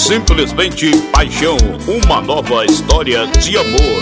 Simplesmente paixão, uma nova história de amor.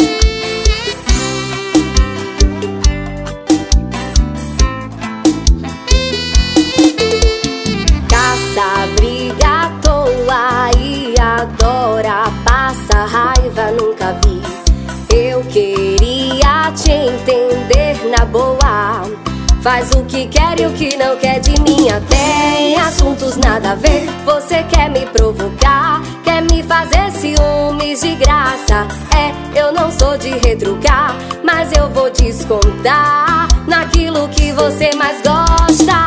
Caça, briga à toa e adora, passa raiva, nunca vi. Eu queria te entender na boa. Faz o que quer e o que não quer de mim. Até em assuntos nada a ver você quer me provocar, quer me fazer ciúmes de graça. Eu não sou de retrucar, mas eu vou descontar naquilo que você mais gosta.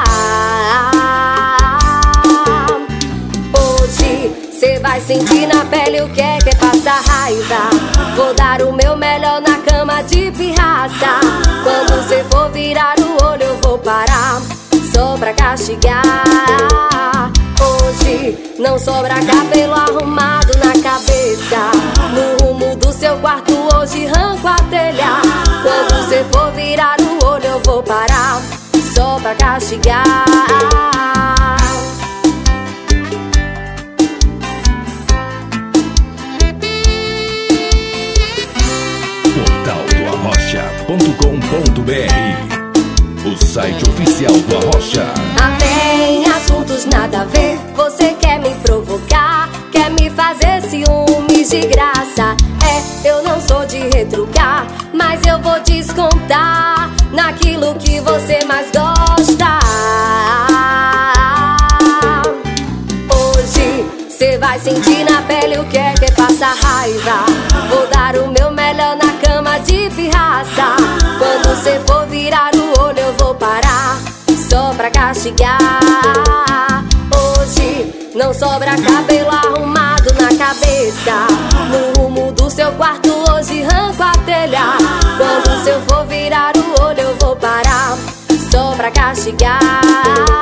Hoje cê vai sentir na pele o que é passar raiva. Vou dar o meu melhor na cama de pirraça. Quando cê for virar o olho eu vou parar, só pra castigar. Hoje não sobra cabelo arrumado na cabeça. No rumo do seu quarto hoje arranco a telha. Quando cê for virar o olho eu vou parar, só pra castigar. portaldoarrocha.com.br, o site oficial do Arrocha. Até em assuntos nada a ver você quer me provocar, quer me fazer ciúmes de graça. Eu não sou de retrucar, mas eu vou descontar naquilo que você mais gosta. Hoje cê vai sentir na pele o que é passar raiva. Vou dar o meu melhor na cama de pirraça. Quando cê for virar o olho eu vou parar, só pra castigar. Hoje não sobra cabelo arrumado na cabeça. No rumo do seu quarto hoje arranco a telha. Quando cê for virar o olho eu vou parar, só pra castigar.